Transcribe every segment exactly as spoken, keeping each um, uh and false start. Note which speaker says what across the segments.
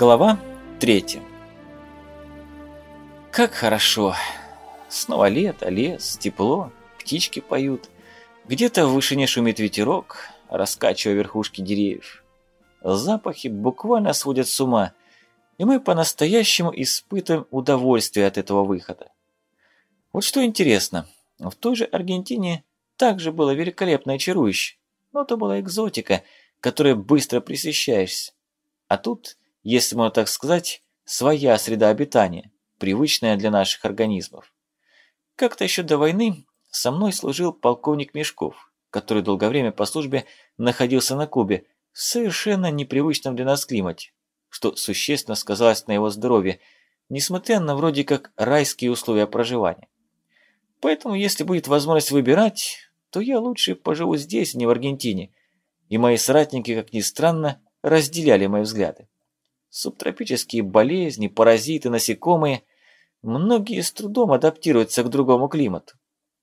Speaker 1: Глава третья. Как хорошо. Снова лето, лес, тепло, птички поют. Где-то в вышине шумит ветерок, раскачивая верхушки деревьев. Запахи буквально сводят с ума, и мы по-настоящему испытываем удовольствие от этого выхода. Вот что интересно, в той же Аргентине также было великолепно и чарующе, но это была экзотика, которой быстро пресыщаешься. А тут, если можно так сказать, своя среда обитания, привычная для наших организмов. Как-то еще до войны со мной служил полковник Мешков, который долгое время по службе находился на Кубе в совершенно непривычном для нас климате, что существенно сказалось на его здоровье, несмотря на вроде как райские условия проживания. Поэтому, если будет возможность выбирать, то я лучше поживу здесь, а не в Аргентине, и мои соратники, как ни странно, разделяли мои взгляды. Субтропические болезни, паразиты, насекомые. Многие с трудом адаптируются к другому климату.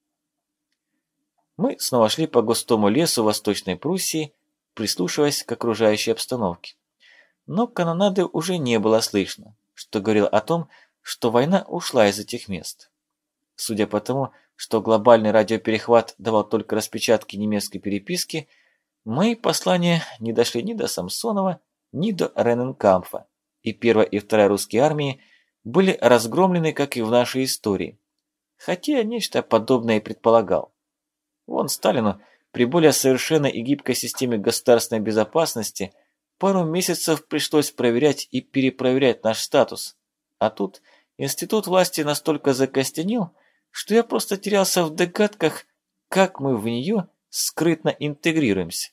Speaker 1: Мы снова шли по густому лесу Восточной Пруссии, прислушиваясь к окружающей обстановке. Но канонады уже не было слышно, что говорило о том, что война ушла из этих мест. Судя по тому, что глобальный радиоперехват давал только распечатки немецкой переписки, мои послания не дошли ни до Самсонова, ни до Рененкампфа, и первая и вторая русские армии были разгромлены, как и в нашей истории. Хотя я нечто подобное и предполагал. Вон Сталину при более совершенной и гибкой системе государственной безопасности пару месяцев пришлось проверять и перепроверять наш статус. А тут институт власти настолько закостенел, что я просто терялся в догадках, как мы в нее скрытно интегрируемся.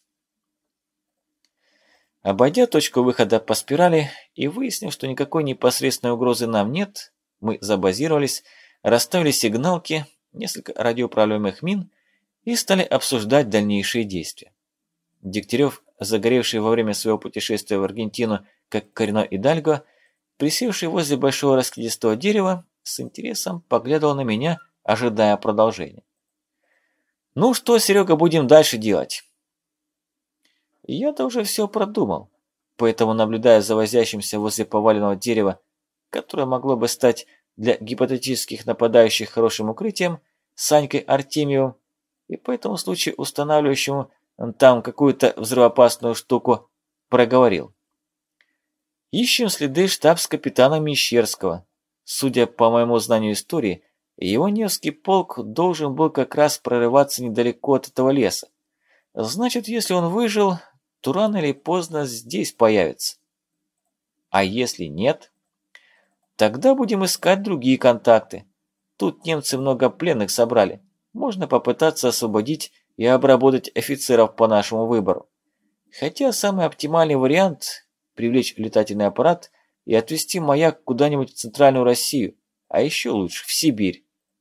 Speaker 1: Обойдя точку выхода по спирали и выяснив, что никакой непосредственной угрозы нам нет, мы забазировались, расставили сигналки, несколько радиоуправляемых мин и стали обсуждать дальнейшие действия. Дегтярев, загоревший во время своего путешествия в Аргентину как коренной идальго, присевший возле большого раскидистого дерева, с интересом поглядывал на меня, ожидая продолжения. «Ну что, Серега, будем дальше делать?» Я-то уже все продумал, поэтому, наблюдая за возящимся возле поваленного дерева, которое могло бы стать для гипотетических нападающих хорошим укрытием, Санькой Артемьевым, и по этому случаю устанавливающему там какую-то взрывоопасную штуку, проговорил. Ищем следы штабс-капитана Мещерского. Судя по моему знанию истории, его Невский полк должен был как раз прорываться недалеко от этого леса. Значит, если он выжил, то рано или поздно здесь появится. А если нет, тогда будем искать другие контакты. Тут немцы много пленных собрали. Можно попытаться освободить и обработать офицеров по нашему выбору. Хотя самый оптимальный вариант – привлечь летательный аппарат и отвезти маяк куда-нибудь в Центральную Россию, а еще лучше – в Сибирь.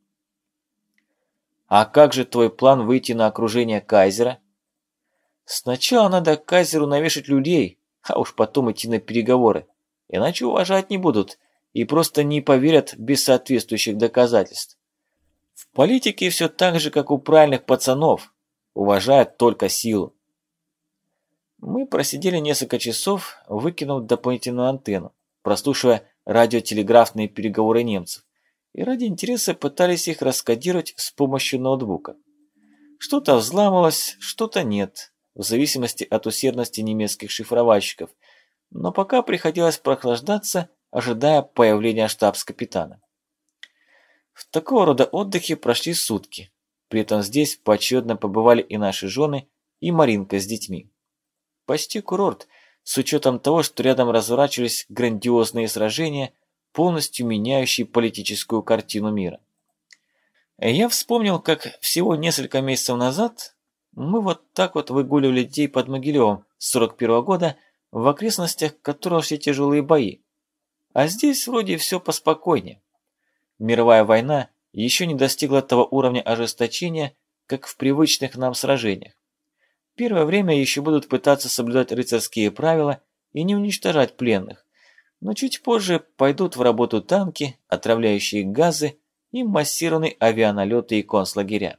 Speaker 1: А как же твой план выйти на окружение кайзера? Сначала надо кайзеру навешать людей, а уж потом идти на переговоры. Иначе уважать не будут и просто не поверят без соответствующих доказательств. В политике все так же, как у правильных пацанов. Уважают только силу. Мы просидели несколько часов, выкинув дополнительную антенну, прослушивая радиотелеграфные переговоры немцев, и ради интереса пытались их раскодировать с помощью ноутбука. Что-то взламывалось, что-то нет, в зависимости от усердности немецких шифровальщиков, но пока приходилось прохлаждаться, ожидая появления штабс-капитана. В такого рода отдыхе прошли сутки, при этом здесь поочередно побывали и наши жены, и Маринка с детьми. Почти курорт, с учетом того, что рядом разворачивались грандиозные сражения, полностью меняющие политическую картину мира. Я вспомнил, как всего несколько месяцев назад мы вот так вот выгуливали детей под Могилевом с сорок первого года, в окрестностях которого шли тяжелые бои. А здесь вроде все поспокойнее. Мировая война еще не достигла того уровня ожесточения, как в привычных нам сражениях. Первое время еще будут пытаться соблюдать рыцарские правила и не уничтожать пленных, но чуть позже пойдут в работу танки, отравляющие газы и массированные авианалеты и концлагеря.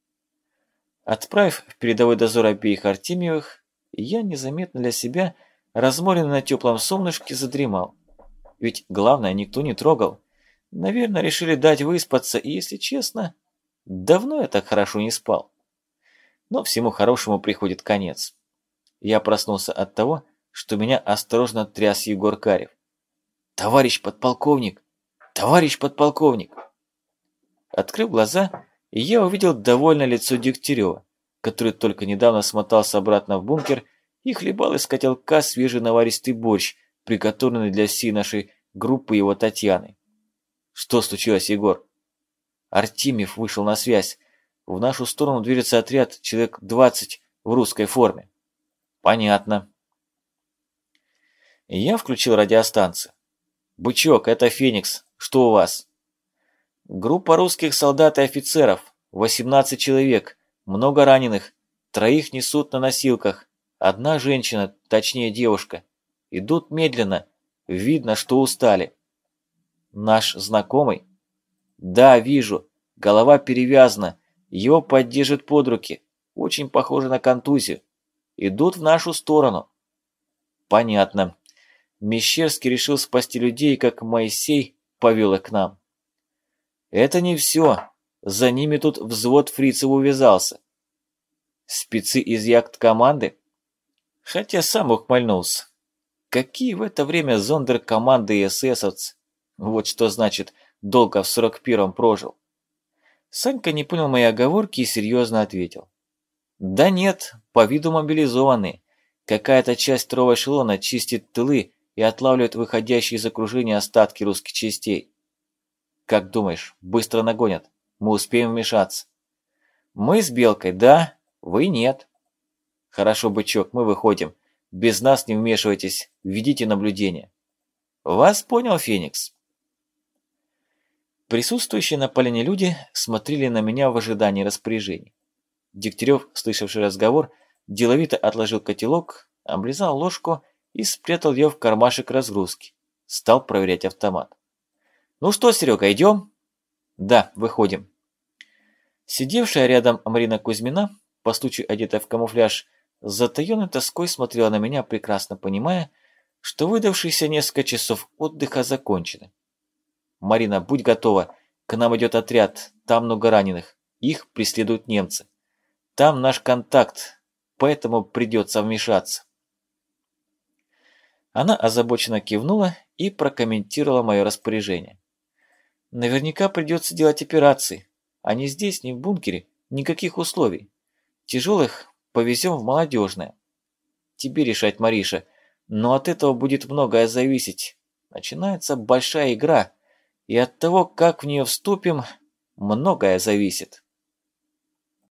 Speaker 1: Отправив в передовой дозор обеих Артемьевых, я незаметно для себя разморенный на теплом солнышке, задремал. Ведь главное никто не трогал. Наверное, решили дать выспаться, и, если честно, давно я так хорошо не спал. Но всему хорошему приходит конец. Я проснулся от того, что меня осторожно тряс Егор Карев. «Товарищ подполковник! Товарищ подполковник!» Открыв глаза, я увидел довольное лицо Дегтярева, который только недавно смотался обратно в бункер и хлебал из котелка свежий наваристый борщ, приготовленный для всей нашей группы его Татьяны. «Что случилось, Егор?» Артемьев вышел на связь. В нашу сторону движется отряд, человек двадцать в русской форме. Понятно. Я включил радиостанцию. «Бычок, это Феникс. Что у вас?» «Группа русских солдат и офицеров. восемнадцать человек. Много раненых. Троих несут на носилках. Одна женщина, точнее девушка. Идут медленно. Видно, что устали». «Наш знакомый?» «Да, вижу. Голова перевязана. Его поддержат под руки. Очень похоже на контузию. Идут в нашу сторону». «Понятно». Мещерский решил спасти людей, как Моисей повел их к нам. «Это не все. За ними тут взвод фрицев увязался». «Спецы из яхт-команды?» Хотя сам ухмыльнулся. Какие в это время зондеркоманды и эсэсовцы? Вот что значит «долго в сорок первом прожил». Санька не понял моей оговорки и серьезно ответил. «Да нет, по виду мобилизованные. Какая-то часть второго эшелона чистит тылы и отлавливает выходящие из окружения остатки русских частей. Как думаешь, быстро нагонят? Мы успеем вмешаться?» «Мы с Белкой, да, вы нет». «Хорошо, бычок, мы выходим. Без нас не вмешивайтесь, ведите наблюдение». «Вас понял, Феникс». Присутствующие на поляне люди смотрели на меня в ожидании распоряжений. Дегтярев, слышавший разговор, деловито отложил котелок, облизал ложку и спрятал ее в кармашек разгрузки. Стал проверять автомат. «Ну что, Серега, идем?» «Да, выходим». Сидевшая рядом Марина Кузьмина, по случаю одетая в камуфляж, с затаенной тоской смотрела на меня, прекрасно понимая, что выдавшиеся несколько часов отдыха закончены. «Марина, будь готова, к нам идет отряд, там много раненых, их преследуют немцы. Там наш контакт, поэтому придется вмешаться». Она озабоченно кивнула и прокомментировала мое распоряжение. «Наверняка придется делать операции, а ни здесь, ни в бункере никаких условий. Тяжелых повезем в молодежное. Тебе решать, Мариша, но от этого будет многое зависеть. Начинается большая игра, и от того, как в нее вступим, многое зависит».